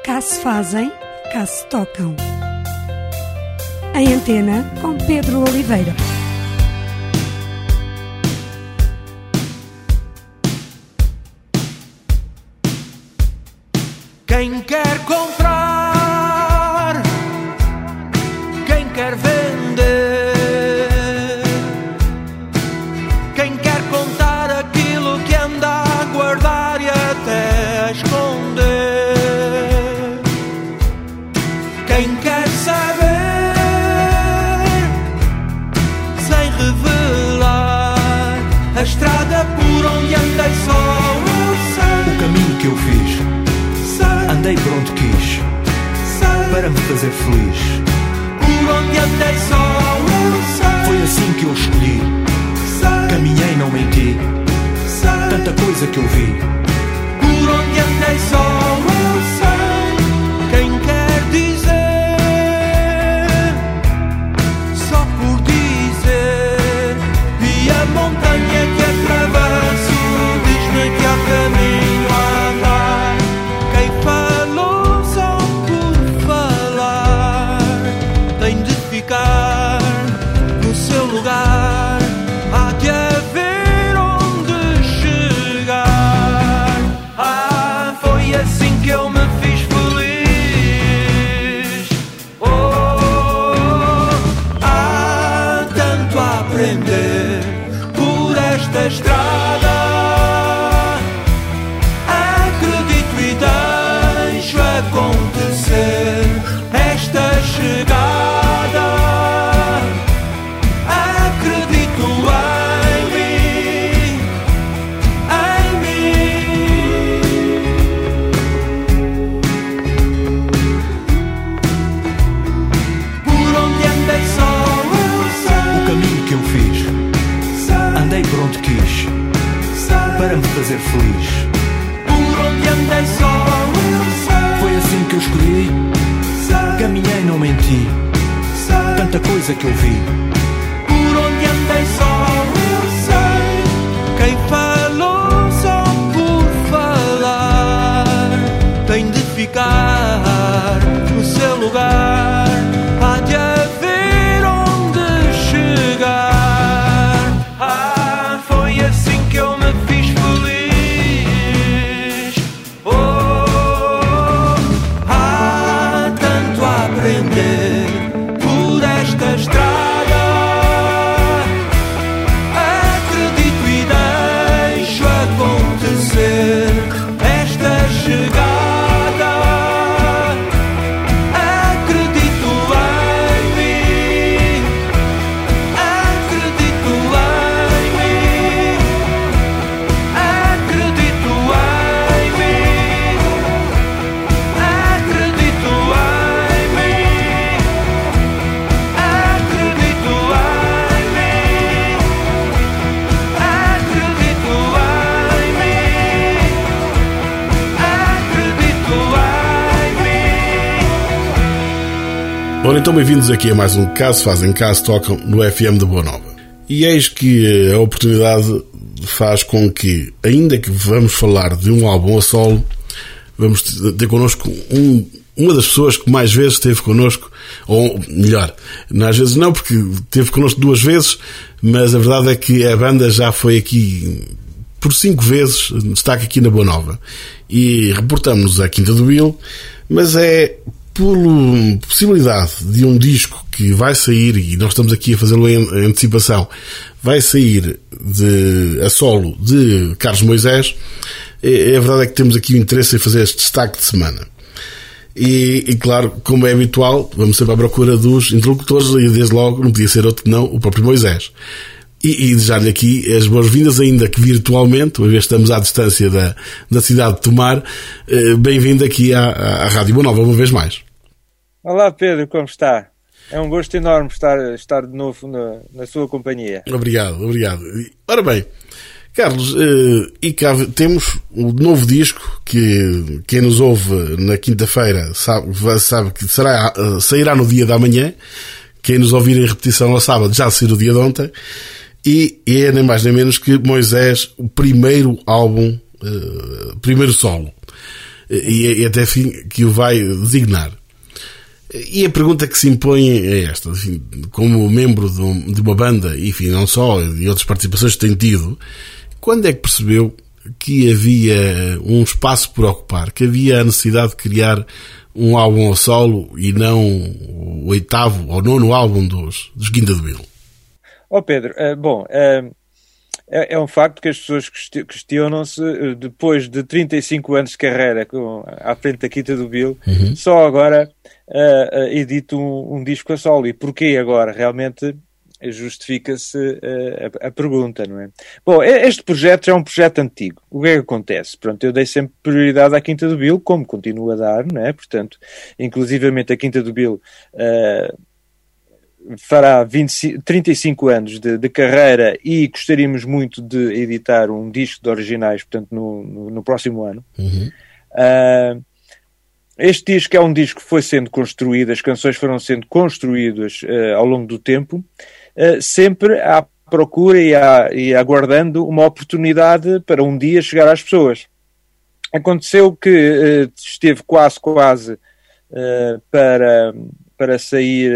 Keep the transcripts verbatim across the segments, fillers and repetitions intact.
Cá se fazem, cá se tocam. Em Antena, com Pedro Oliveira. Quem quer comprar, quem quer vender, quem quer contar aquilo que anda a guardar e até a esconder, quem quer saber sem revelar a estrada por onde andei só eu sei. O caminho que eu fiz, andei por onde quis, sei, para me fazer feliz. Por onde andei só eu sei. Foi assim que eu escolhi, sei, caminhei, não menti, sei, tanta coisa que eu vi. Por onde andei só eu sei. Quem quer dizer, só por dizer, e a montanha que atravesso diz-me que há caminho a andar. Quem falou só por falar tem de ficar no seu lugar. Há de haver onde chegar. Ah, foi assim que eu me fiz feliz. Oh, há tanto a aprender por esta estrada. Acredito e deixo acontecer esta chegada. Acredito em mim, em mim. Por onde andei só eu sei. O caminho que eu fiz, Sei, andei por onde quis, sei. para me fazer feliz. Por onde andei só eu sei. Foi assim que eu escolhi, Sei, caminhei, não menti, sei. tanta coisa que eu vi. Por onde andei só eu sei. Quem falou só por falar tem de ficar no seu lugar. Há de haver onde chegar. Ah, foi assim que eu me fiz feliz. Oh, há tanto a aprender por esta estrada. Acredito e deixo acontecer esta chegada. Acredito em mim, acredito em mim, acredito em mim, acredito em mim, acredito em mim, acredito em mim, acredito em mim. Ora, então bem-vindos aqui a mais um Caso Fazem, Caso Tocam no F M de Boa Nova. E eis que a oportunidade faz com que, ainda que vamos falar de um álbum a solo, vamos ter connosco um, uma das pessoas que mais vezes esteve connosco, ou melhor, às vezes não, porque esteve connosco duas vezes, mas a verdade é que a banda já foi aqui por cinco vezes, destaque aqui na Boa Nova. E reportamos-nos à Quinta do Vil, mas é por possibilidade de um disco que vai sair, e nós estamos aqui a fazê-lo em antecipação, vai sair de, a solo de Carlos Moisés. É, a verdade é que temos aqui o interesse em fazer este destaque de semana. E, e claro, como é habitual, vamos sempre à procura dos interlocutores, e desde logo não podia ser outro que não o próprio Moisés. E, e desejar-lhe aqui as boas-vindas, ainda que virtualmente, uma vez que estamos à distância da, da cidade de Tomar. Eh, bem-vindo aqui à, à Rádio Boa Nova, uma vez mais. Olá Pedro, como está? É um gosto enorme estar, estar de novo na, na sua companhia. Obrigado, obrigado. Ora bem, Carlos, eh, e cá temos o novo disco que quem nos ouve na quinta-feira sabe, sabe que será, sairá no dia da manhã. Quem nos ouvir em repetição ao sábado já saiu no dia de ontem. E é nem mais nem menos que Moisés, o primeiro álbum, uh, primeiro solo. e, e até fim que o vai designar. E a pergunta que se impõe é esta, enfim, como membro de, um, de uma banda, enfim, não só, e outras participações que tem tido, quando é que percebeu que havia um espaço por ocupar, que havia a necessidade de criar um álbum ao solo e não o oitavo ou nono álbum dos, dos Quinta do Bill? Ó Pedro, uh, bom, uh, é, é um facto que as pessoas questionam-se, uh, depois de trinta e cinco anos de carreira com, à frente da Quinta do Bill, uhum. só agora uh, uh, edito um, um disco a solo. E porquê agora? Realmente justifica-se uh, a, a pergunta, não é? Bom, este projeto é um projeto antigo. O que é que acontece? Pronto, eu dei sempre prioridade à Quinta do Bill, como continuo a dar, não é? Portanto, inclusivamente a Quinta do Bill uh, fará vinte, trinta e cinco anos de, de carreira e gostaríamos muito de editar um disco de originais, portanto, no, no, no próximo ano. Uhum. Uh, este disco é um disco que foi sendo construído, as canções foram sendo construídas uh, ao longo do tempo, uh, sempre à procura e, à, e aguardando uma oportunidade para um dia chegar às pessoas. Aconteceu que uh, esteve quase, quase uh, para... para sair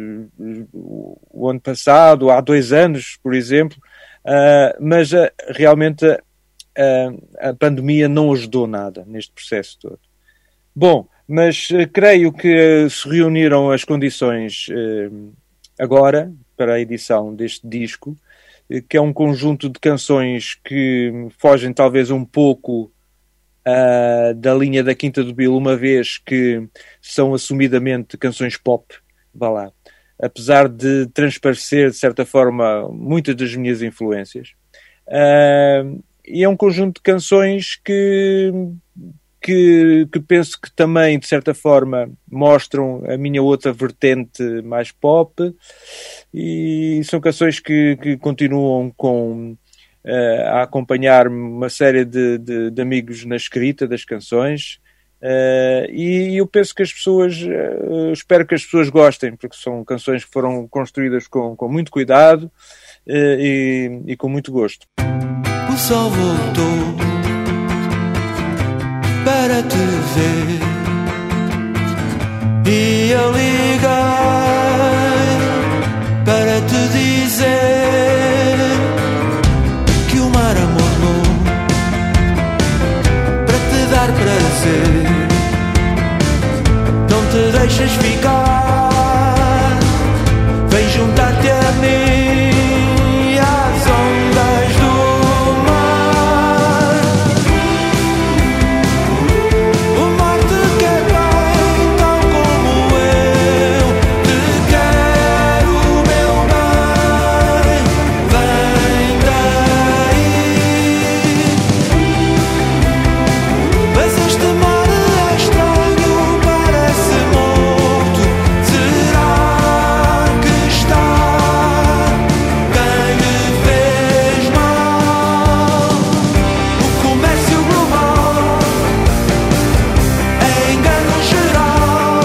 uh, o ano passado, há dois anos, por exemplo, uh, mas uh, realmente uh, a pandemia não ajudou nada neste processo todo. Bom, mas uh, creio que uh, se reuniram as condições uh, agora para a edição deste disco, uh, que é um conjunto de canções que fogem talvez um pouco Uh, da linha da Quinta do Bill, uma vez que são assumidamente canções pop, vá lá, apesar de transparecer de certa forma muitas das minhas influências, uh, e é um conjunto de canções que, que, que penso que também de certa forma mostram a minha outra vertente mais pop, e são canções que, que continuam com Uh, a acompanhar-me uma série de, de, de amigos na escrita das canções, uh, e eu penso que as pessoas, uh, espero que as pessoas gostem, porque são canções que foram construídas com, com muito cuidado uh, e, e com muito gosto. O sol voltou para te ver e eu liguei para te dizer prazer, não te deixes ficar, vem juntar-te a mim às ondas do mar. O mar te quer bem, tal como eu te quero, meu bem, vem daí. Mas este mar é estranho, parece morto. Será que está quem lhe fez mal? O comércio global é engano geral,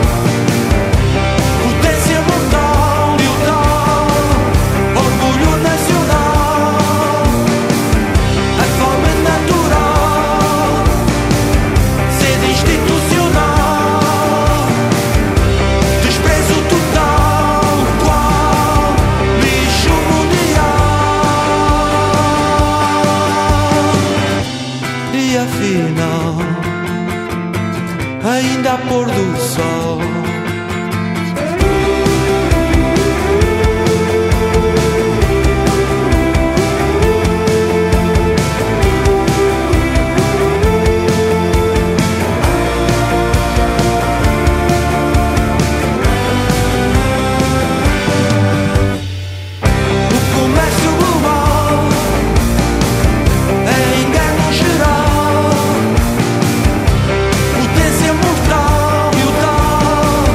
potência mundial e o tal orgulho nacional, a fome natural, sede institucional, desprezo total, qual lixo mundial. E afinal, ainda há pôr do sol. O comércio global é engano geral, potência mundial e o tal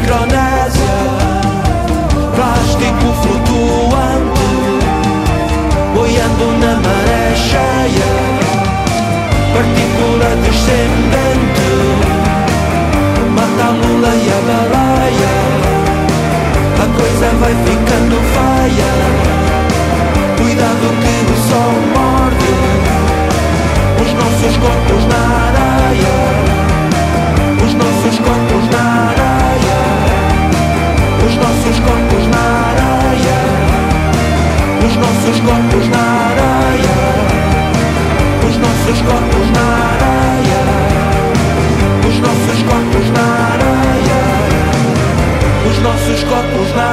Micronésia, plástico flutuante, boiando na maré cheia, partícula descendente, mata a lula e a baleia, a coisa vai ficando feia, cuidado que o sol morde os nossos corpos na areia, os nossos corpos na areia, os nossos corpos na areia, os nossos corpos na areia, os nossos corpos na areia, os nossos corpos na areia, os nossos corpos na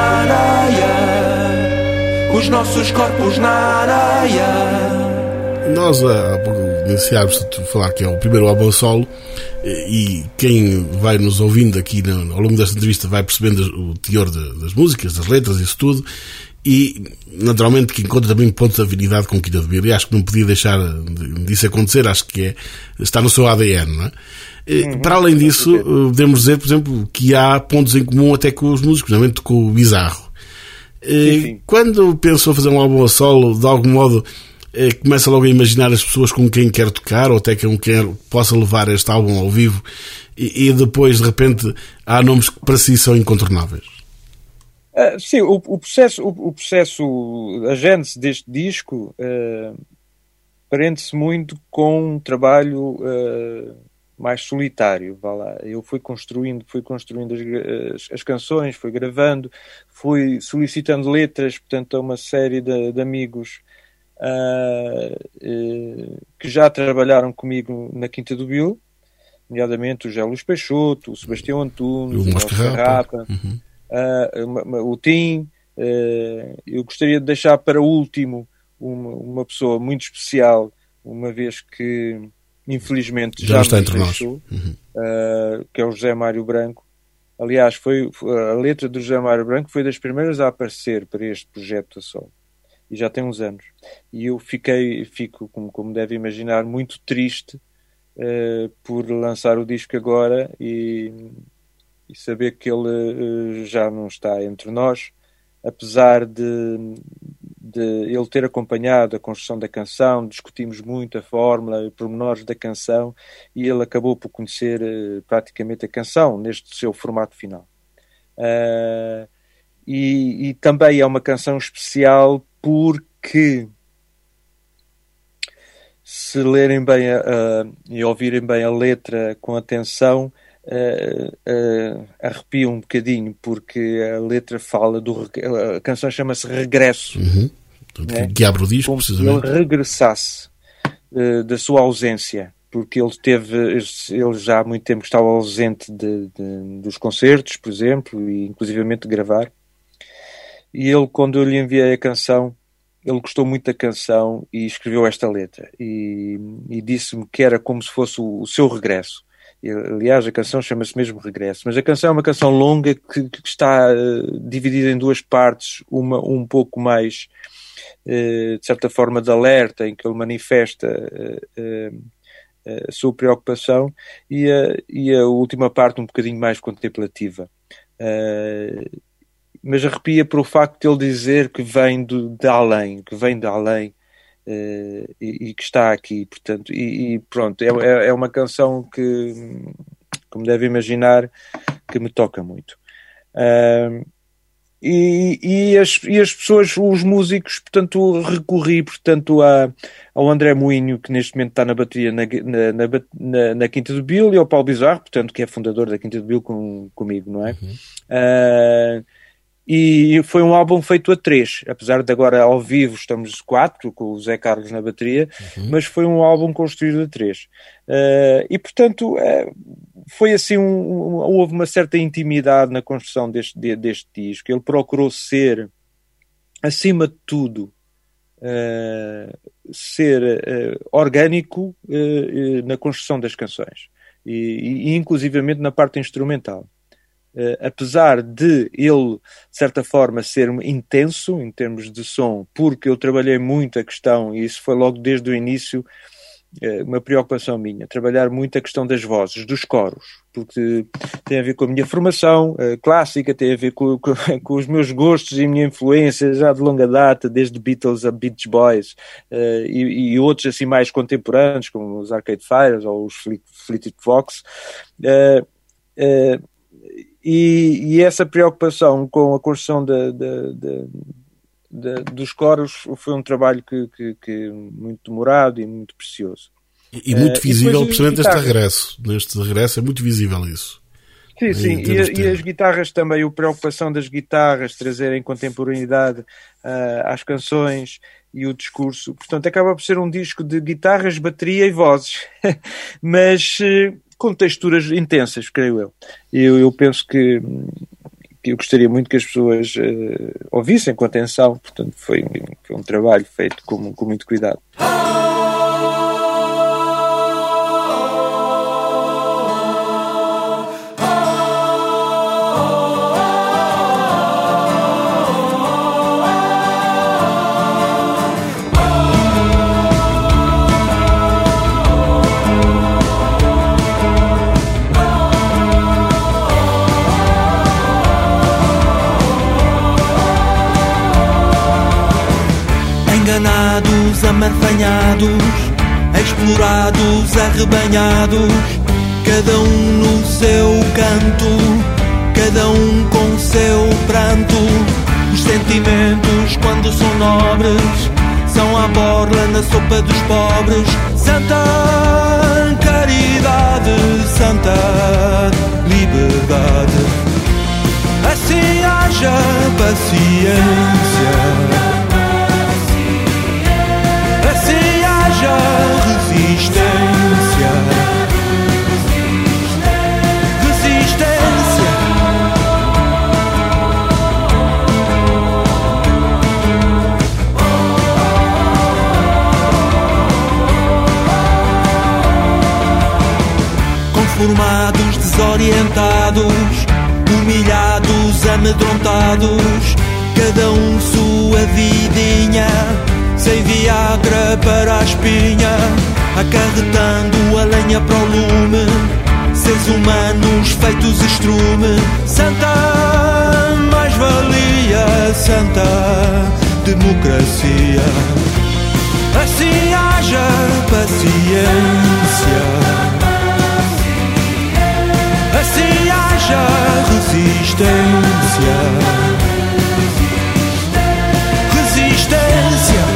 areia, os nossos corpos na areia. Nós, há pouco iniciámos a falar que é o primeiro álbum solo, e quem vai nos ouvindo aqui ao longo desta entrevista vai percebendo o teor das músicas, das letras, isso tudo, e naturalmente que encontra também pontos de afinidade com Quinta do Bill, e acho que não podia deixar disso acontecer, acho que é, está no seu A D N, não é? Uhum. Para além disso, podemos dizer, por exemplo, que há pontos em comum até com os músicos, normalmente com o Bizarro. Sim. Quando pensou fazer um álbum a solo, de algum modo começa logo a imaginar as pessoas com quem quer tocar, ou até quem quer possa levar este álbum ao vivo, e, e depois de repente há nomes que para si são incontornáveis. Uh, sim, o, o processo, o, o processo, a gênese deste disco uh, prende-se muito com um trabalho uh, mais solitário, vá lá. Eu fui construindo, fui construindo as, as, as canções, fui gravando, fui solicitando letras, portanto, a uma série de, de amigos Uh, uh, que já trabalharam comigo na Quinta do Bill, nomeadamente o José Luís Peixoto, o Sebastião Antunes, o Mosca Rapa, uhum. uh, o Tim. Uh, eu gostaria de deixar para último uma, uma pessoa muito especial, uma vez que infelizmente já, já está nos entre deixou, nós, uhum. uh, que é o José Mário Branco. Aliás, foi, a letra do José Mário Branco foi das primeiras a aparecer para este projeto a solo. E já tem uns anos. E eu fiquei, fico, como, como deve imaginar, muito triste uh, por lançar o disco agora e, e saber que ele uh, já não está entre nós, apesar de, de ele ter acompanhado a construção da canção, discutimos muito a fórmula e pormenores da canção, e ele acabou por conhecer uh, praticamente a canção neste seu formato final. Uh, e, e também é uma canção especial porque, se lerem bem a, a, e ouvirem bem a letra com atenção, uh, uh, arrepiam um bocadinho, porque a letra fala do... A canção chama-se Regresso. Uhum. Né? Que abre o disco, como precisamente. se ele regressasse uh, da sua ausência, porque ele teve... Ele já há muito tempo estava ausente de, de, dos concertos, por exemplo, e inclusivamente de gravar. E ele, quando eu lhe enviei a canção, ele gostou muito da canção e escreveu esta letra. E, e disse-me que era como se fosse o, o seu regresso. E, aliás, a canção chama-se mesmo Regresso. Mas a canção é uma canção longa que, que está uh, dividida em duas partes. Uma um pouco mais, uh, de certa forma, de alerta, em que ele manifesta uh, uh, a sua preocupação. E a, e a última parte um bocadinho mais contemplativa. Uh, mas arrepia por o facto de ele dizer que vem do, de além, que vem de além uh, e, e que está aqui, portanto, e, e pronto, é, é uma canção que, como deve imaginar, que me toca muito. Uh, e, e, as, e as pessoas, os músicos, portanto, recorri, portanto, a, ao André Moinho, que neste momento está na bateria na, na, na, na, na Quinta do Bill, e ao Paulo Bizarro, portanto, que é fundador da Quinta do Bill com, comigo, não é? Uhum. Uh, E foi um álbum feito a três, apesar de agora ao vivo estamos quatro, com o Zé Carlos na bateria, uhum. mas foi um álbum construído a três. Uh, e, portanto, uh, foi assim, um, um, houve uma certa intimidade na construção deste, de, deste disco. Ele procurou ser, acima de tudo, uh, ser uh, orgânico uh, uh, na construção das canções, e, e inclusivamente na parte instrumental. Uh, apesar de ele, de certa forma, ser intenso em termos de som, porque eu trabalhei muito a questão, e isso foi logo desde o início, uma preocupação minha, trabalhar muito a questão das vozes, dos coros, porque tem a ver com a minha formação uh, clássica, tem a ver com, com, com os meus gostos e a minha influência já de longa data, desde Beatles a Beach Boys uh, e, e outros assim mais contemporâneos, como os Arcade Fires ou os Fleet, Fleetwood Fox. Uh, uh, e, e essa preocupação com a construção da, da, da De, dos coros foi um trabalho que, que, que muito demorado e muito precioso. E, e muito uh, visível, e precisamente neste regresso. Neste regresso é muito visível isso. Sim, sim. E, e as guitarras também, a preocupação das guitarras, trazerem contemporaneidade uh, às canções e o discurso. Portanto, acaba por ser um disco de guitarras, bateria e vozes. Mas uh, com texturas intensas, creio eu. Eu, eu penso que eu gostaria muito que as pessoas uh, ouvissem com atenção, portanto foi, foi um trabalho feito com, com muito cuidado. Enganados, amarfanhados, explorados, arrebanhados, cada um no seu canto, cada um com seu pranto. Os sentimentos, quando são nobres, são à borla na sopa dos pobres. Santa caridade, santa liberdade, assim haja paciência, assim haja resistência, resistência. Conformados, desorientados, humilhados, amedrontados, cada um sua vidinha, sem Viagra para a espinha, acarretando a lenha para o lume, seres humanos feitos estrume. Santa mais-valia, santa democracia, assim haja paciência, assim haja resistência, resistência.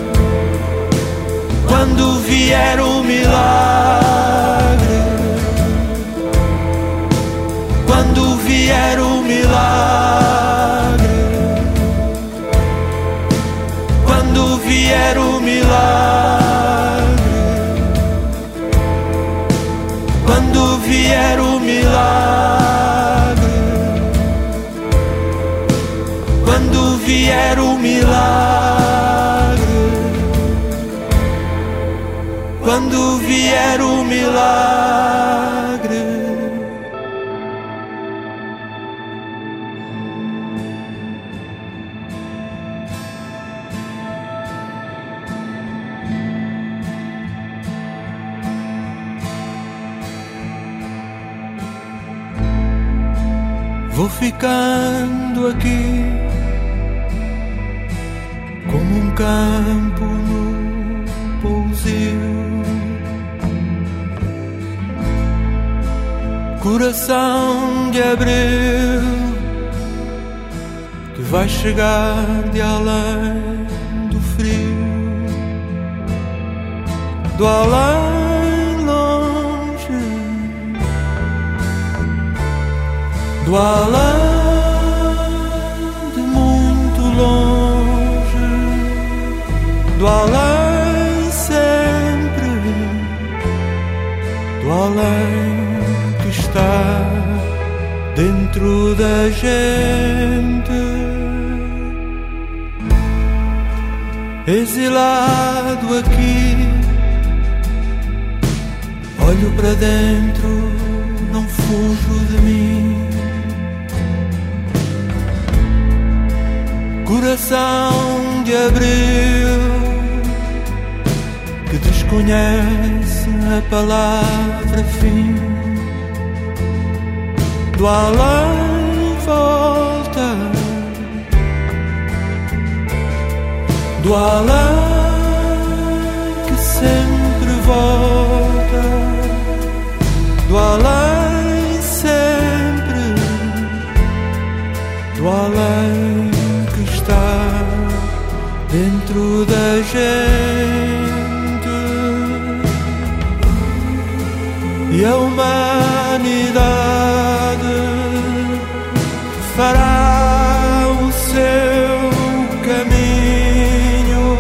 Quando vier o milagre, vier o milagre, quando vier o milagre, quando vier o milagre, quando vier o milagre, quando vier o milagre. Vou ficando aqui como um campo no pousio, coração de abril que vai chegar de além do frio, do além longe, do além de muito longe, do além sempre, do além que está dentro da gente, exilado aqui, olho para dentro, não fujo de mim. Coração de abril que desconhece a palavra fim, do além volta, do além que sempre volta, do além sempre, do além está dentro da gente, e a humanidade fará o seu caminho,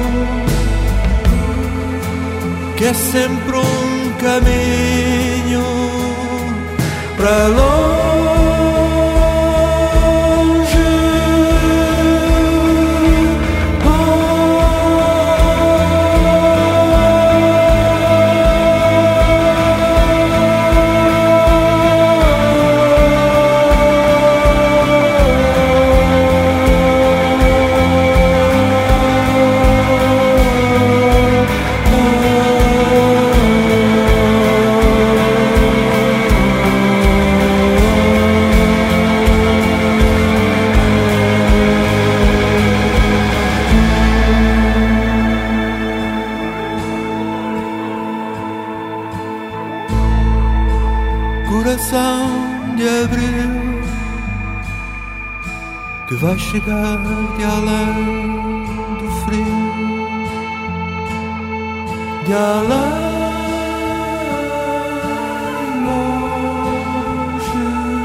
que é sempre um caminho para longe. Coração de abril que vai chegar de além do frio, de além longe,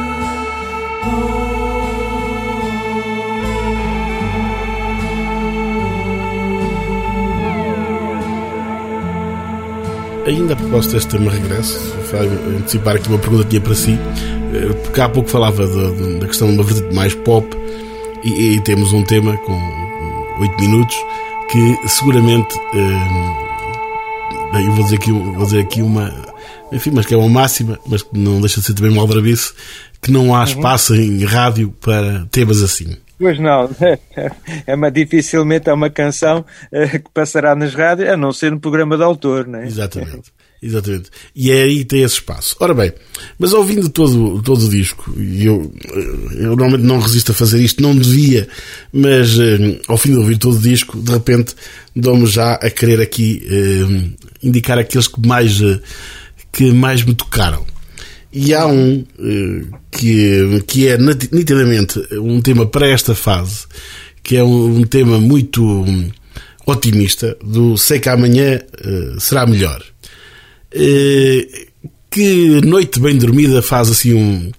Ainda a propósito deste tema regresso, vai antecipar aqui uma pergunta que tinha para si, porque há pouco falava da, da questão de uma vertente mais pop, e, e temos um tema com oito minutos que seguramente, bem, eu vou dizer aqui, vou dizer aqui uma, enfim, mas que é uma máxima, mas que não deixa de ser também uma aldrabice, que não há espaço uhum. em rádio para temas assim. Pois não, é uma, dificilmente é uma canção uh, que passará nas rádios, a não ser no programa de autor, não é? Exatamente, exatamente. E é aí que tem esse espaço. Ora bem, mas ouvindo todo, todo o disco, e eu, eu normalmente não resisto a fazer isto, não devia, mas uh, ao fim de ouvir todo o disco, de repente dou-me já a querer aqui uh, indicar aqueles que mais, uh, que mais me tocaram. E há um uh, que, que é nitidamente um tema para esta fase, que é um, um tema muito um, otimista, do Sei que amanhã uh, será melhor. Uh, que Noite Bem Dormida faz assim um,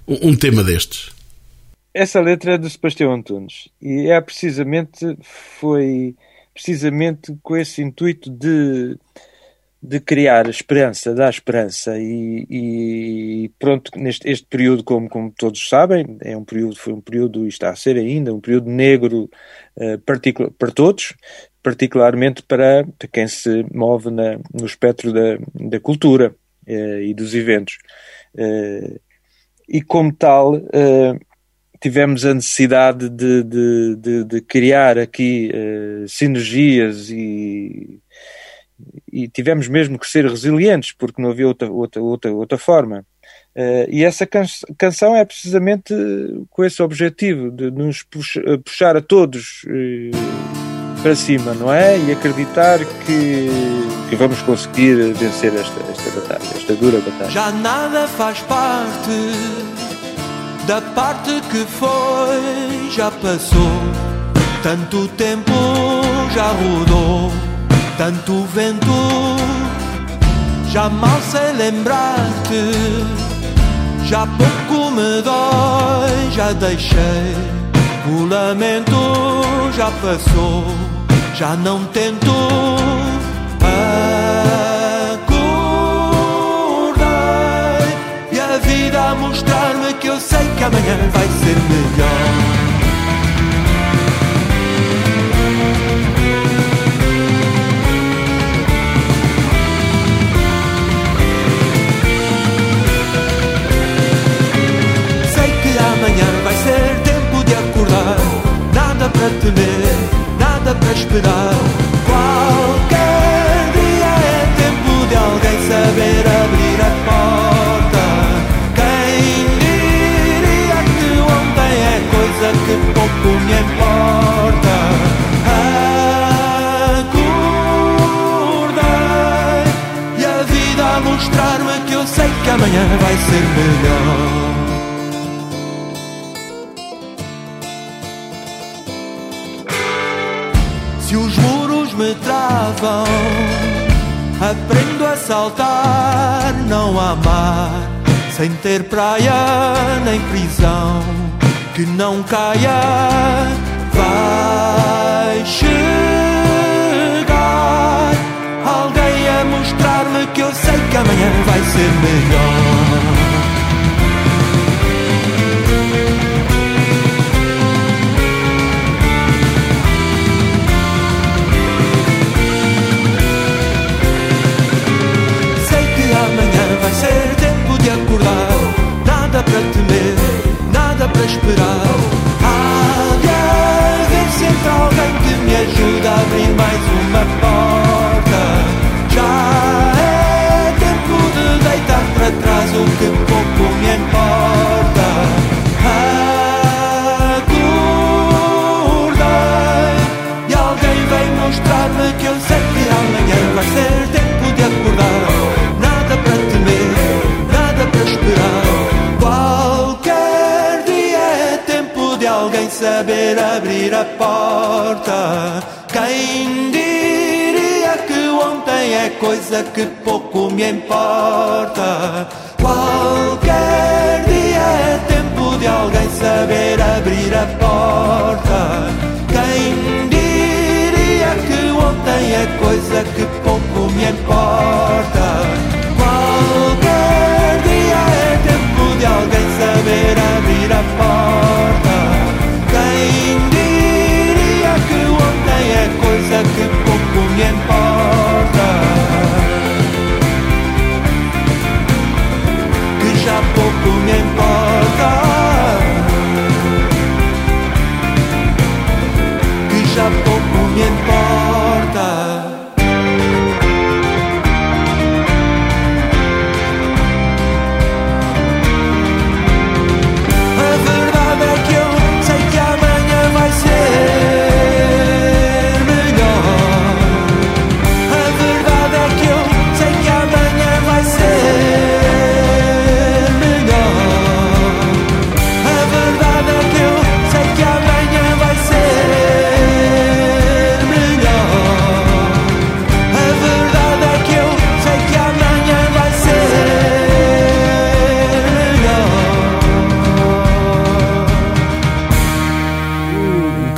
um, um tema destes? Essa letra é do Sebastião Antunes e é precisamente, foi precisamente com esse intuito de, de criar esperança, dar esperança e, e pronto, neste este período, como, como todos sabem, é um período, foi um período, e está a ser ainda, um período negro uh, particular, para todos, particularmente para, para quem se move na, no espectro da, da cultura uh, e dos eventos. Uh, e como tal... Uh, tivemos a necessidade de, de, de, de criar aqui uh, sinergias e, e tivemos mesmo que ser resilientes, porque não havia outra, outra, outra, outra forma. Uh, e essa can canção é precisamente com esse objetivo, de nos puxa, puxar a todos uh, para cima, não é? E acreditar que, que vamos conseguir vencer esta, esta batalha, esta dura batalha. Já nada faz parte da parte que foi, já passou. Tanto tempo já rodou, tanto vento, já mal sei lembrar-te. Já pouco me dói, já deixei. O lamento já passou, já não tento. Acordei e a vida a mostrar-me que eu sei que amanhã vai ser melhor. Sei que amanhã vai ser tempo de acordar. Nada para temer, nada para esperar. Qualquer dia é tempo de alguém saber abrir a porta. Que pouco me importa. Acordei e a vida a mostrar-me que eu sei que amanhã vai ser melhor. Se os muros me travam, aprendo a saltar. Não há mar sem ter praia nem prisão que não caia, vai chegar alguém a mostrar-me que eu sei que amanhã vai ser melhor. Sei que amanhã vai ser tempo de acordar, nada para temer, nada para esperar. Há de haver sempre alguém que me ajude a abrir mais uma porta. Já é tempo de deitar para trás o que pouco me importa. Acordei e alguém vem mostrar-me que eu sei que amanhã vai ser tempo de acordar. Nada para temer, nada para esperar. Alguém saber abrir a porta. Quem diria que ontem é coisa que pouco me importa. Qualquer dia é tempo de alguém saber abrir a porta. Quem diria que ontem é coisa que pouco me importa. Qualquer dia é tempo de alguém saber abrir a porta. Quem diria que ontem é coisa que pouco me importa. Que já pouco me importa.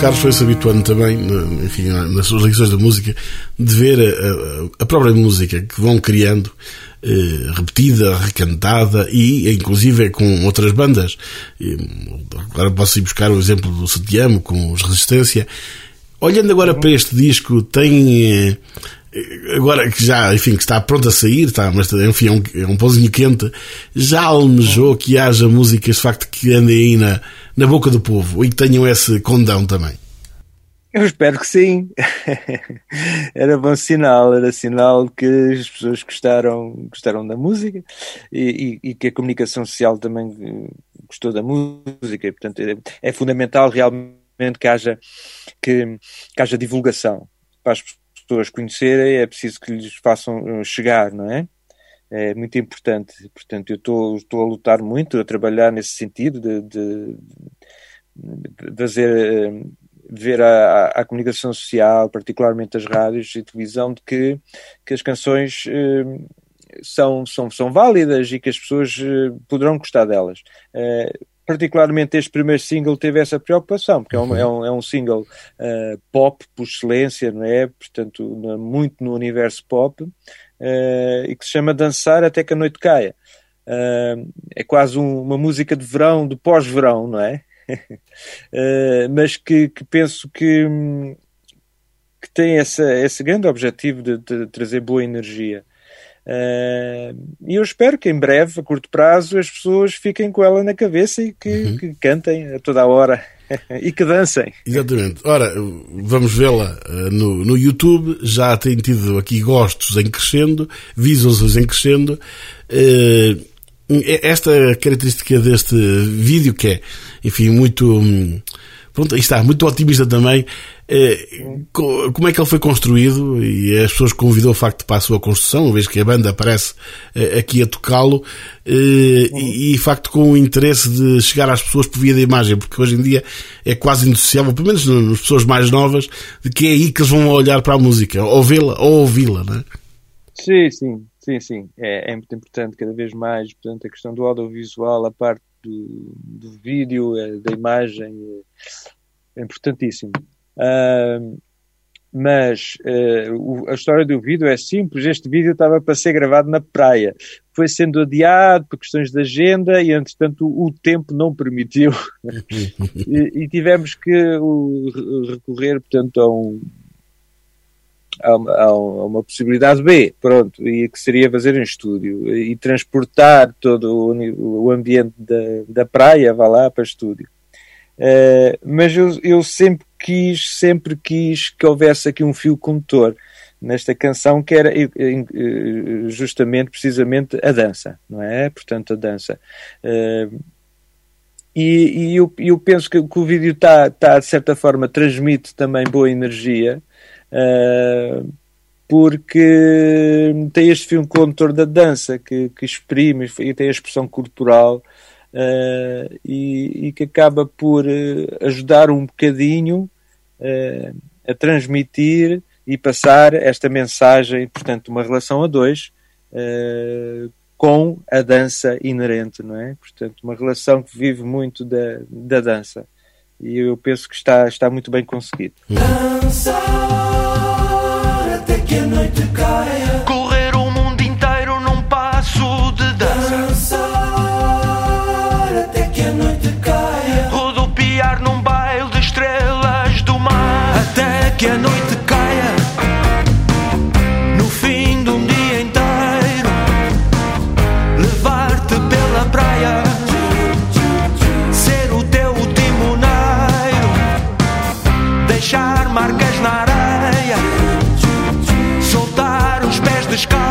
Carlos foi-se habituando também, enfim, nas suas lições de música, de ver a, a própria música que vão criando, eh, repetida, recantada e inclusive com outras bandas. E, agora posso ir buscar o exemplo do Se Te Amo com os Resistência. Olhando agora para este disco, tem... Eh, agora que já, enfim, que está pronto a sair, está, mas enfim, é um, é um pãozinho quente, já almejou que haja músicas de facto que andem aí na, na boca do povo e que tenham esse condão também? Eu espero que sim. Era bom sinal, era sinal que as pessoas gostaram, gostaram da música e, e, e que a comunicação social também gostou da música, e, portanto é, é fundamental realmente que haja, que, que haja divulgação para as pessoas pessoas conhecerem, é preciso que lhes façam chegar, não é? É muito importante. Portanto, eu estou, estou a lutar muito, a trabalhar nesse sentido de, de, de fazer ver à, à comunicação social, particularmente as rádios e televisão, de que, que as canções eh, são, são, são válidas e que as pessoas eh, poderão gostar delas. Eh, Particularmente este primeiro single teve essa preocupação, porque é um, é um, é um single uh, pop por excelência, não é? Portanto, no, muito no universo pop, uh, e que se chama Dançar Até Que a Noite Caia. Uh, é quase um, uma música de verão, de pós-verão, não é? uh, mas que, que penso que, que tem essa, esse grande objetivo de, de trazer boa energia. Uh, e eu espero que em breve, a curto prazo, as pessoas fiquem com ela na cabeça e que, uhum. que cantem a toda a hora e que dancem. Exatamente. Ora, vamos vê-la no, no YouTube, já tem tido aqui gostos em crescendo, visualizações em crescendo. Uh, esta característica deste vídeo, que é, enfim, muito... Pronto, aí está, muito otimista também. Como é que ele foi construído? E as pessoas convidou o facto para a sua construção, uma vez que a banda aparece aqui a tocá-lo, e, e facto com o interesse de chegar às pessoas por via da imagem, porque hoje em dia é quase indissociável, pelo menos nas pessoas mais novas, de que é aí que eles vão olhar para a música, ou vê-la ou ouvi-la, não é? Sim, sim, sim, sim. É, é muito importante cada vez mais, portanto, a questão do audiovisual, a parte Do, do vídeo, da imagem, é importantíssimo. Uh, mas uh, o, a história do vídeo é simples. Este vídeo estava para ser gravado na praia, foi sendo adiado por questões de agenda e, entretanto, o, o tempo não permitiu e, e tivemos que o, recorrer, portanto, a um Há uma, há uma possibilidade B, pronto, e que seria fazer em estúdio e transportar todo o, o ambiente da, da praia, vá lá, para estúdio. Uh, mas eu, eu sempre quis, sempre quis que houvesse aqui um fio condutor nesta canção, que era justamente, precisamente, a dança, não é? Portanto, a dança. Uh, e, e eu, eu penso que, que o vídeo está, tá, de certa forma, transmite também boa energia, Uh, porque tem este fio condutor da dança que, que exprime e tem a expressão corporal, uh, e, e que acaba por uh, ajudar um bocadinho uh, a transmitir e passar esta mensagem, portanto, uma relação a dois uh, com a dança inerente, não é? Portanto, uma relação que vive muito da, da dança. E eu penso que está, está muito bem conseguido. Dançar até que a noite caia. Correr o mundo inteiro num passo de dança. Dançar até que a noite caia. Rodopiar num baile de estrelas do mar. Até que a noite caia. No fim de um dia inteiro, levar-te pela praia. Deixar marcas na areia, soltar os pés descalços.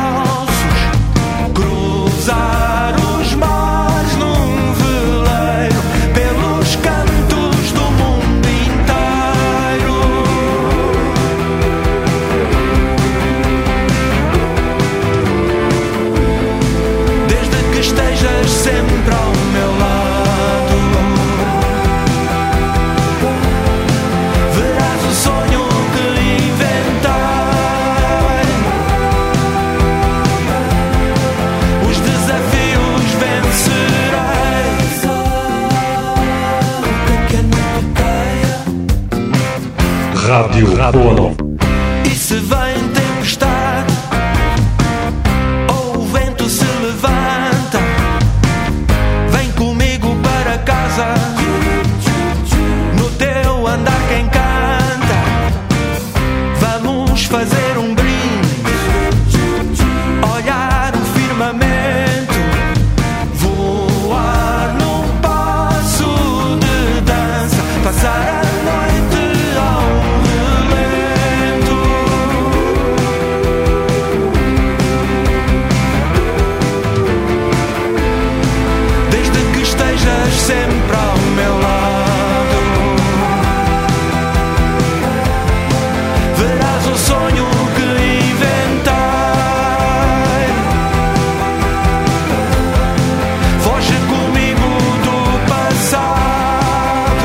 Rádio Boa Nova. E se vem tempestade, ou o vento se levanta, vem comigo para casa, no teu andar quem canta, vamos fazer um brinde, olhar o firmamento, voar num passo de dança, passar a noite ao relento. Desde que estejas sempre ao meu lado, verás o sonho que inventei. Foge comigo do passado,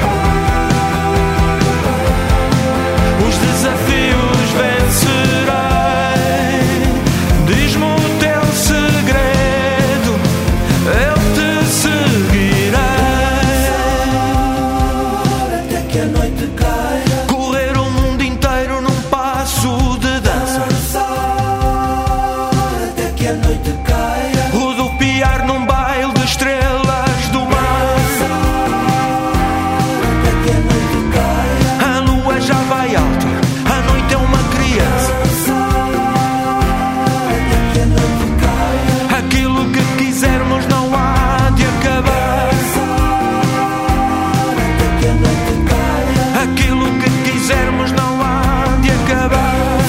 os desafios vencerei. Diz-me o teu segredo, eu te seguirei. Até que a noite caia, correr o mundo inteiro num passo de dança. Até que a noite caia, rodopiar num baile de estrelas do mar. Até que a noite caia, a lua já vai alta, a noite é uma criança. Até que a noite caia, aquilo que quisermos não há de acabar. Até que a noite caia, aquilo que quisermos não há de acabar.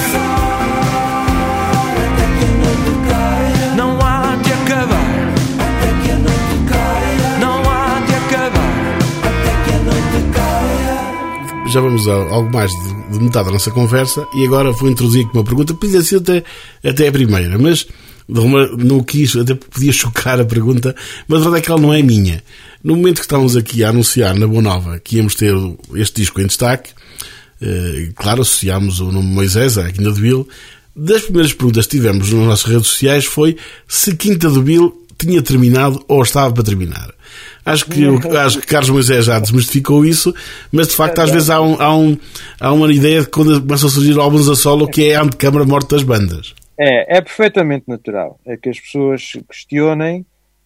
Até que a noite caia, não há de acabar. Até que a noite caia, não há de acabar. Até que a noite caia. Já vamos a algo mais de, de metade da nossa conversa e agora vou introduzir aqui uma pergunta. Podia ser até, até a primeira, mas não quis, até podia chocar a pergunta, mas a verdade é que ela não é minha. No momento que estávamos aqui a anunciar na Boa Nova que íamos ter este disco em destaque, eh, claro, associámos o nome Moisés à Quinta do Bill. Das primeiras perguntas que tivemos nas nossas redes sociais foi se Quinta do Bill tinha terminado ou estava para terminar. Acho que, o- acho que Carlos Moisés já desmistificou isso, mas de facto às vezes há, um, há, um, há uma ideia de que quando começam a surgir álbuns a solo que é a antecâmara morte das bandas. É, é perfeitamente natural. É que as pessoas questionem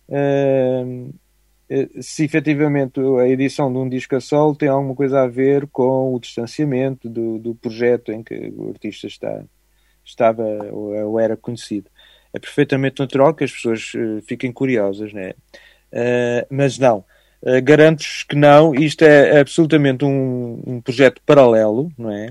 hum, eh, se efetivamente a edição de um disco a solo tem alguma coisa a ver com o distanciamento do, do projeto em que o artista está, estava ou, ou era conhecido. É perfeitamente natural que as pessoas eh, fiquem curiosas, né? Eh, mas não. Eh, garanto-vos que não. Isto é absolutamente um, um projeto paralelo, não é?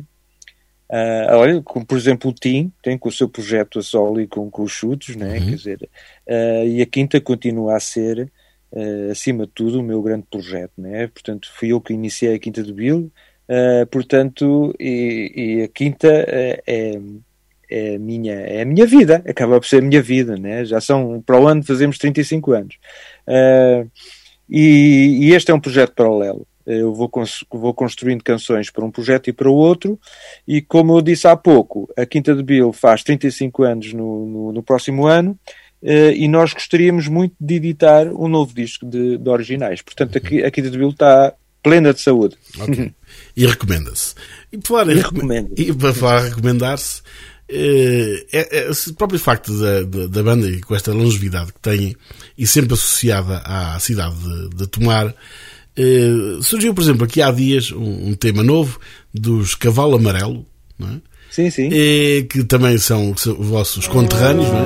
Ah, olha, como por exemplo o Tim tem com o seu projeto a solo e com, com os chutos, né? Quer dizer, ah, e a Quinta continua a ser, ah, acima de tudo, o meu grande projeto, né? Portanto, fui eu que iniciei a Quinta do Bill, ah, portanto, e, e a Quinta ah, é, é, a minha, é a minha vida, acaba por ser a minha vida, né? Já são, para o ano fazemos trinta e cinco anos. Ah, e, e este é um projeto paralelo. Eu vou, cons- vou construindo canções para um projeto e para o outro, e como eu disse há pouco, a Quinta de Bill faz trinta e cinco anos no, no, no próximo ano, eh, e nós gostaríamos muito de editar um novo disco de, de originais. Portanto, a, Qui- a Quinta de Bill está plena de saúde. Ok. E recomenda-se. E por falar em E recome- recomendo. e para falar em recomendar-se, eh, é, é, o próprio facto da, da, da banda e com esta longevidade que tem e sempre associada à cidade de, de Tomar, eh, surgiu, por exemplo, aqui há dias um, um tema novo dos Cavalo Amarelo, não é? Sim, sim. Eh, que também são, são os vossos conterrâneos, não é?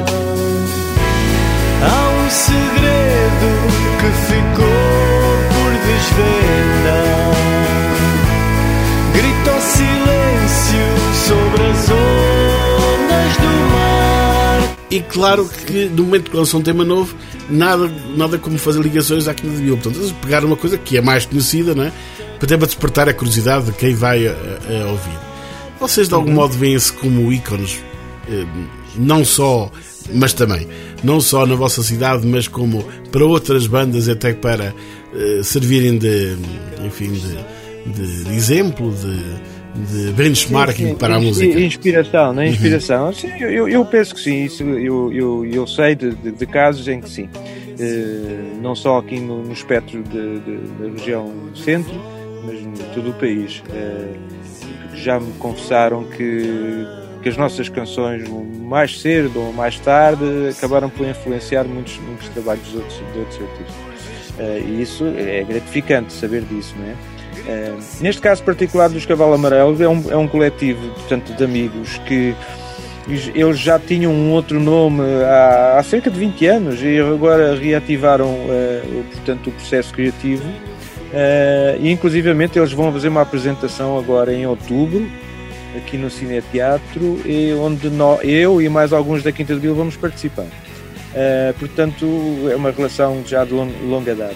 Há um segredo que ficou por desvendar. Grita o silêncio sobre as ondas do mar. E claro que no momento que lançam um tema novo, nada, nada como fazer ligações à Quinta de Bill. Portanto, eles pegaram uma coisa que é mais conhecida, não é? Até para despertar a curiosidade de quem vai a, a ouvir. Vocês de algum modo veem-se como ícones, eh, não só, mas também, não só na vossa cidade, mas como para outras bandas, até para eh, servirem de, enfim, de, de, de exemplo, de, de benchmarking Sim, sim. para a Ins- música. Inspiração, não é? Inspiração. Sim, eu, eu- eu penso que sim. Isso, eu, eu, eu sei de, de- de casos em que sim. Eh, não só aqui no, no espectro de- de- da região centro, mas em todo o país, que já me confessaram que, que as nossas canções, mais cedo ou mais tarde, acabaram por influenciar muitos, muitos trabalhos de outros, de outros artistas. E isso é gratificante saber disso, não é? Uh, neste caso particular dos Cavalo Amarelo, é um, é um coletivo, portanto, de amigos que eles já tinham um outro nome há, há cerca de vinte anos e agora reativaram uh, portanto, o processo criativo, uh, e inclusivamente eles vão fazer uma apresentação agora em outubro aqui no Cineteatro, e onde nós, eu e mais alguns da Quinta do Vil vamos participar. Uh, portanto, é uma relação já de long, longa data.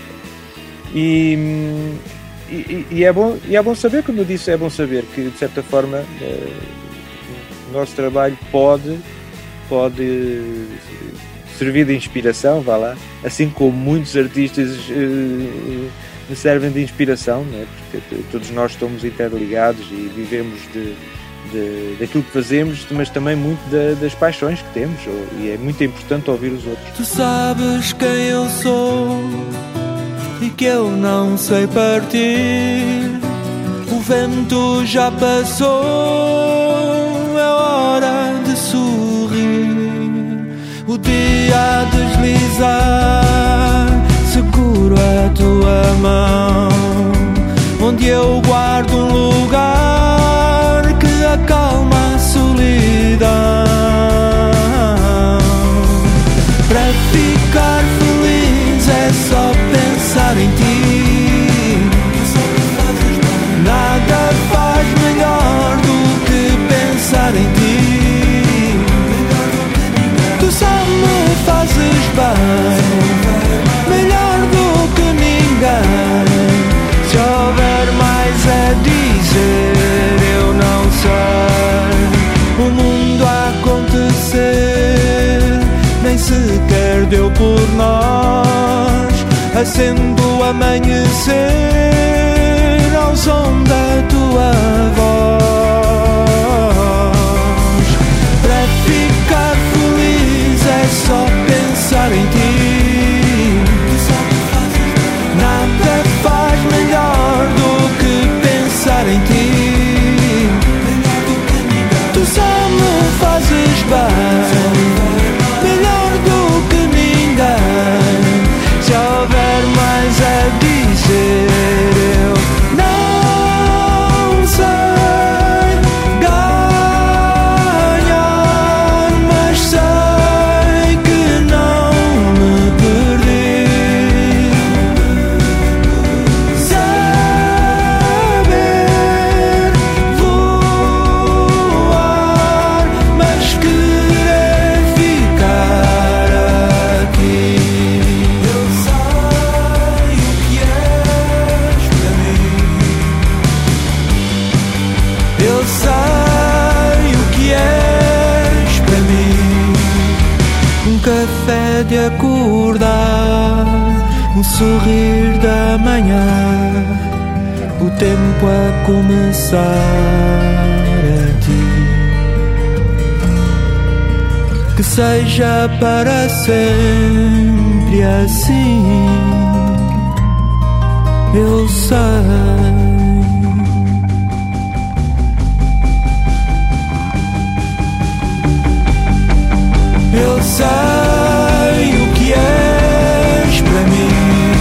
E E, e, é bom, e é bom saber, como eu disse, é bom saber que, de certa forma, eh, o nosso trabalho pode, pode servir de inspiração, vá lá, assim como muitos artistas eh, me servem de inspiração, né? Porque todos nós estamos interligados e vivemos de, de, daquilo que fazemos, mas também muito da, das paixões que temos, e é muito importante ouvir os outros. Tu sabes quem eu sou e que eu não sei partir. O vento já passou, é hora de sorrir. O dia a deslizar, seguro a tua mão, onde eu guardo um lugar que acalma a solidão. Para ficar feliz é só pensar em ti. Nada faz melhor do que pensar em ti. Tu só me fazes bem, melhor do que ninguém. Se houver mais a dizer, eu não sei. O mundo a acontecer nem sequer deu por nós. Acendo o amanhecer ao som da tua voz. Para ficar feliz é só pensar em ti. Nada faz melhor do que pensar em ti. Tu só me fazes bem, melhor do que ninguém. Se houver mais a dizer, eu não sei ganhar, mas sei que não me perdi. Saber voar, mas querer ficar aqui. Eu sei o que és para mim. Eu sei o que és para mim. Um café de acordar, um sorrir da manhã, o tempo a começar a ti. Que seja para sempre assim. Eu sei. Eu sei o que és para mim.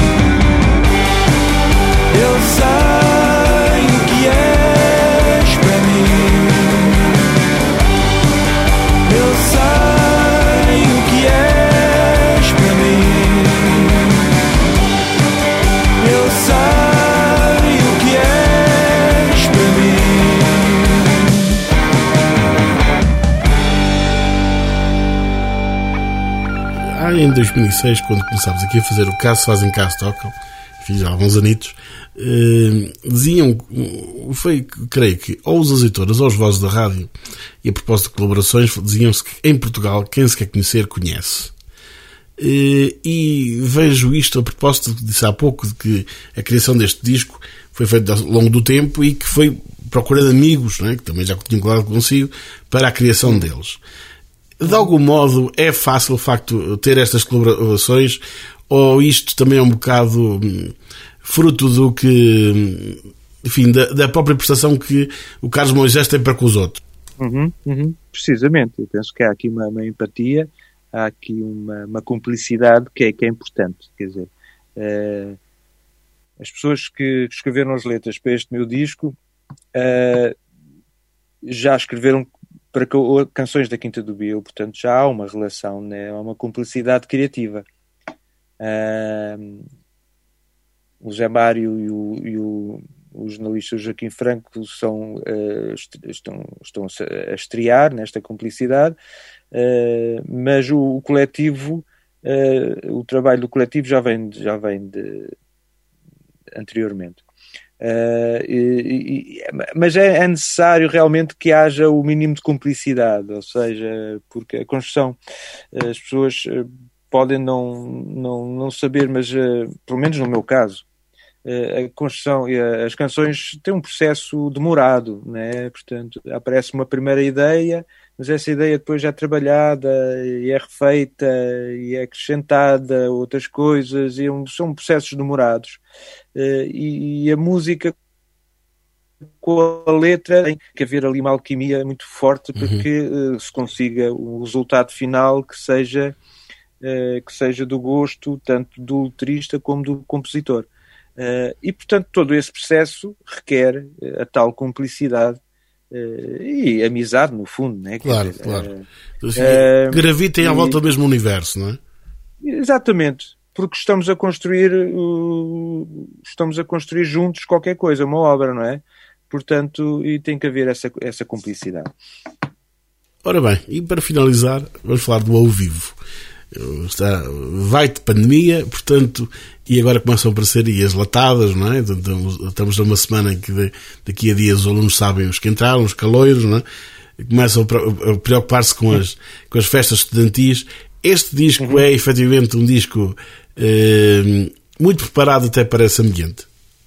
Eu sei o que és para mim. Eu sei o que és para mim. Eu sei o que és para mim. Ah, em dois mil e seis, quando começámos aqui a fazer o Caso Fazem, Caso Tocam, fiz já alguns anitos, eh, diziam, foi, creio que, ou os azeitoras ou os vozes da rádio, e a propósito de colaborações, diziam-se que em Portugal, quem se quer conhecer, conhece. Eh, e vejo isto a propósito, disse há pouco, de que a criação deste disco foi feita ao longo do tempo e que foi procurando amigos, não é? Que também já tinham colado consigo, para a criação deles. De algum modo é fácil o facto de ter estas colaborações, ou isto também é um bocado fruto do que, enfim, da, da própria prestação que o Carlos Moisés tem para com os outros. Uhum, uhum, precisamente, eu penso que há aqui uma, uma empatia, há aqui uma, uma cumplicidade que é, que é importante, quer dizer, uh, as pessoas que escreveram as letras para este meu disco uh, já escreveram para canções da Quinta do Bill, portanto já há uma relação, né? Há uma cumplicidade criativa. Uh, o Zé Mário e o, e o o jornalista Joaquim Franco são, uh, estão, estão a estrear nesta cumplicidade, uh, mas o, o coletivo, uh, o trabalho do coletivo já vem, já vem de, anteriormente. Uh, e, e, mas é, é necessário realmente que haja o mínimo de cumplicidade, ou seja, porque a construção, as pessoas podem não, não, não saber, mas uh, pelo menos no meu caso, a construção e as canções têm um processo demorado, né? Portanto, aparece uma primeira ideia, mas essa ideia depois já é trabalhada e é refeita e é acrescentada outras coisas, e são processos demorados. E a música com a letra tem que haver ali uma alquimia muito forte para que uhum. se consiga um resultado final que seja, que seja do gosto tanto do letrista como do compositor. Uh, e, portanto, todo esse processo requer uh, a tal cumplicidade uh, e amizade, no fundo, né? Claro, dizer, claro. Uh, uh, Gravitem à volta do mesmo universo, não é? Exatamente, porque estamos a construir uh, estamos a construir juntos qualquer coisa, uma obra, não é? Portanto, e tem que haver essa, essa cumplicidade. Ora bem, e para finalizar, vamos falar do ao vivo. Está, vai de pandemia, portanto, e agora começam a aparecer e as latadas, não é? Estamos numa semana em que daqui a dias os alunos sabem os que entraram, os caloiros, não é? Começam a preocupar-se com as, com as festas estudantis. Este disco uhum. é efetivamente um disco eh, muito preparado até para esse ambiente.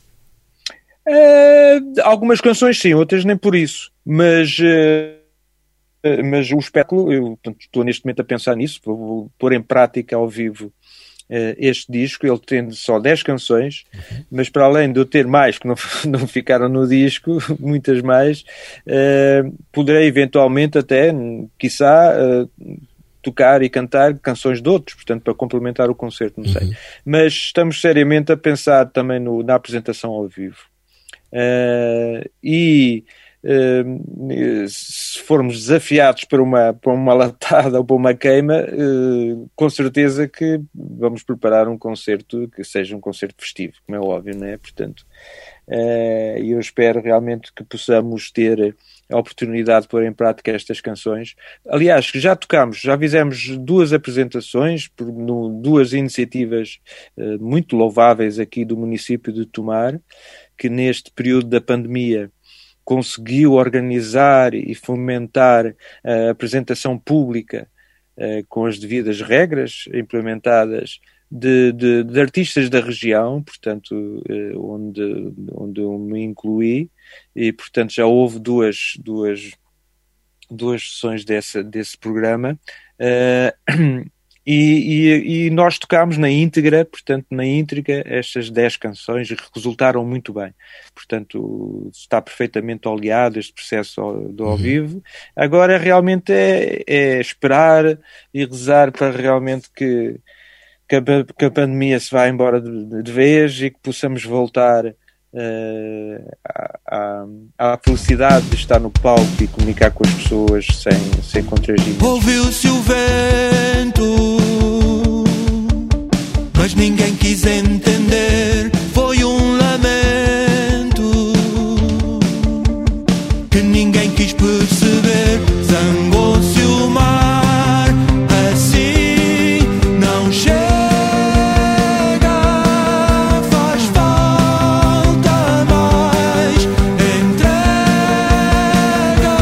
Uh, algumas canções sim, outras nem por isso, mas uh... mas o espetáculo, eu portanto, estou neste momento a pensar nisso, vou pôr em prática ao vivo uh, este disco. Ele tem só dez canções, uhum. mas para além de eu ter mais que não, não ficaram no disco, muitas mais, uh, poderei eventualmente até, quiçá, uh, tocar e cantar canções de outros, portanto, para complementar o concerto, não sei. Uhum. Mas estamos seriamente a pensar também no, na apresentação ao vivo. Uh, e Uh, se formos desafiados para uma, para uma latada ou para uma queima, uh, com certeza que vamos preparar um concerto que seja um concerto festivo, como é óbvio, não é? Portanto, uh, eu espero realmente que possamos ter a oportunidade de pôr em prática estas canções. Aliás, já tocámos, já fizemos duas apresentações, por, no, duas iniciativas uh, muito louváveis aqui do município de Tomar, que neste período da pandemia conseguiu organizar e fomentar a apresentação pública uh, com as devidas regras implementadas de, de, de artistas da região, portanto, uh, onde, onde eu me incluí, e portanto já houve duas, duas, duas sessões dessa, desse programa. Uh, E, e, e nós tocámos na íntegra, portanto, na íntegra, estas dez canções e resultaram muito bem. Portanto, está perfeitamente oleado este processo do ao vivo. Agora, realmente, é, é esperar e rezar para realmente que, que, a, que a pandemia se vá embora de, de vez e que possamos voltar uh, à, à felicidade de estar no palco e comunicar com as pessoas sem, sem constrangimentos. Ouviu-se o vento, mas ninguém quis entender. Foi um lamento que ninguém quis perceber. Zangou-se o mar, assim não chega. Faz falta mais entrega.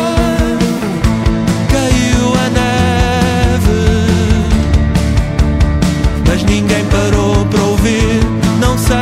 Caiu a neve, mas ninguém parou para ouvir. Não sei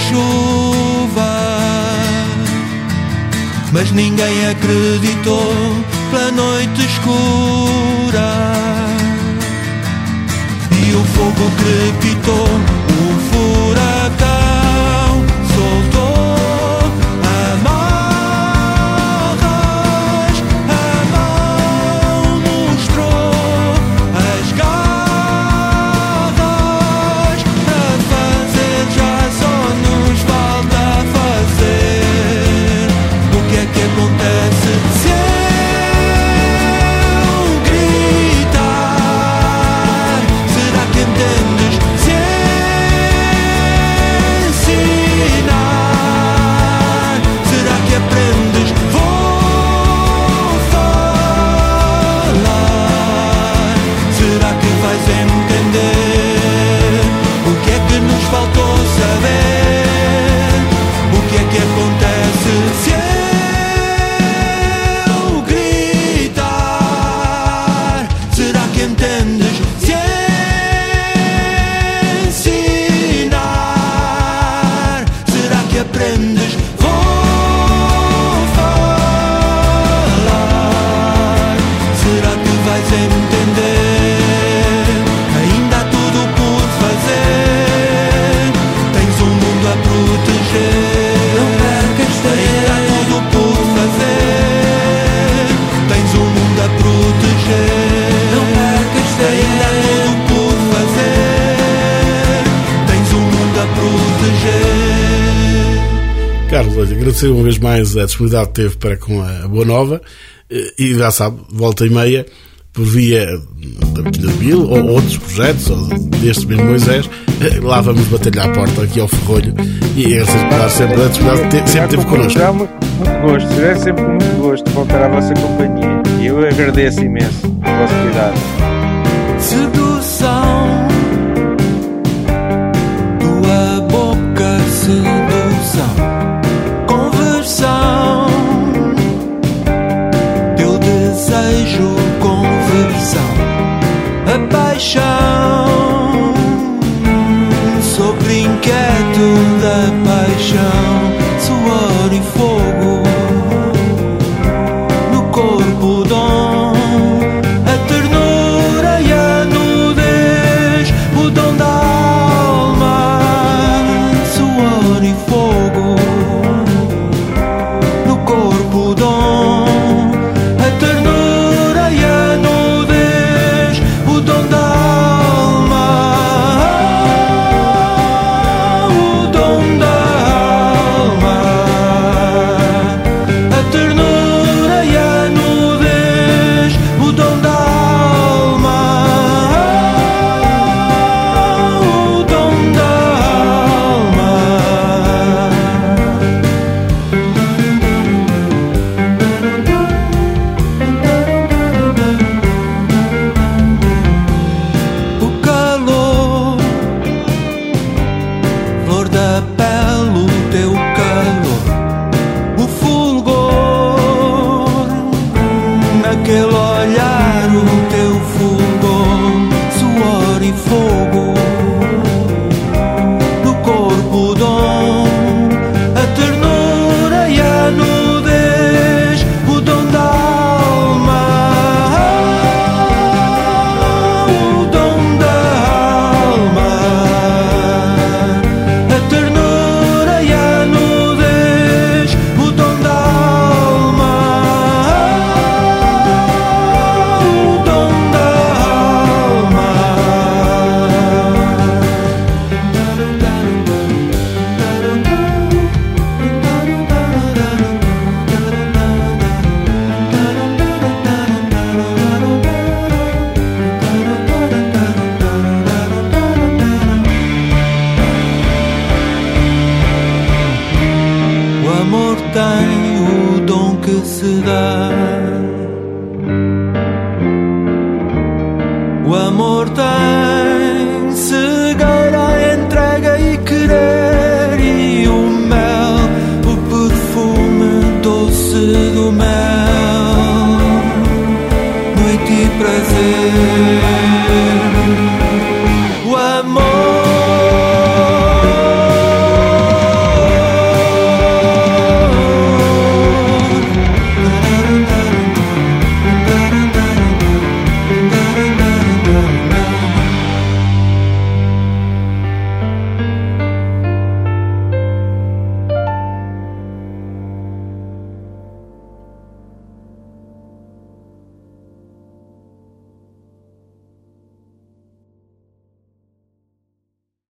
chuva, mas ninguém acreditou pela noite escura. E o fogo crepitou, o furacão soltou amarras, a mão mostrou as garras. A fazer já só nos falta fazer. O que é que acontece se eu gritar? Será que entendes? Se ensinar, será que aprendes? Vou falar. Será que vais entender o que é que nos faltou saber? O que é que acontece se eu gritar? Será que entendes? Se ensinar, será que aprendes? Vou falar. Será que vais entender? Ainda há tudo por fazer. Tens um mundo a proteger. Não percas tempo. Ainda há tudo por fazer. Tens um mundo a proteger. Não percas tempo. Ainda há tudo por fazer. Tens um mundo a proteger. Carlos, olha, agradecer uma vez mais a disponibilidade que teve para com a Boa Nova, e já sabe, volta e meia, por via da Quinta do Bill ou outros projetos, ou deste mesmo Moisés, lá vamos bater-lhe à porta aqui ao Ferrolho, e agradecer sempre a disponibilidade que te- sempre teve connosco. Será muito, muito gosto, será sempre muito gosto voltar à vossa companhia. E eu agradeço imenso o vosso cuidado. Sedução, tua boca, sedução, conversão, teu desejo, conversão, a paixão, sou brinquedo da paixão, suor e fogo, no corpo dom, a ternura e a nudez, o dom da alma, suor e fogo, no corpo dom, a ternura e a nudez, o dom da alma, o dom da alma, a ternura e a nudez, o dom da alma, o dom da alma. O calor, flor da pele, o teu calor, o fulgor, naquele olhar, o teu fulgor, suor e fogo, no corpo dom, a ternura e a nudez, o dom da alma, o dom da alma, a ternura e a nudez, o dom da alma, o dom da alma. O amor tem o dom que se dá. O amor tem cegueira, entrega e querer, e o mel, o perfume doce do mel, noite e prazer. O amor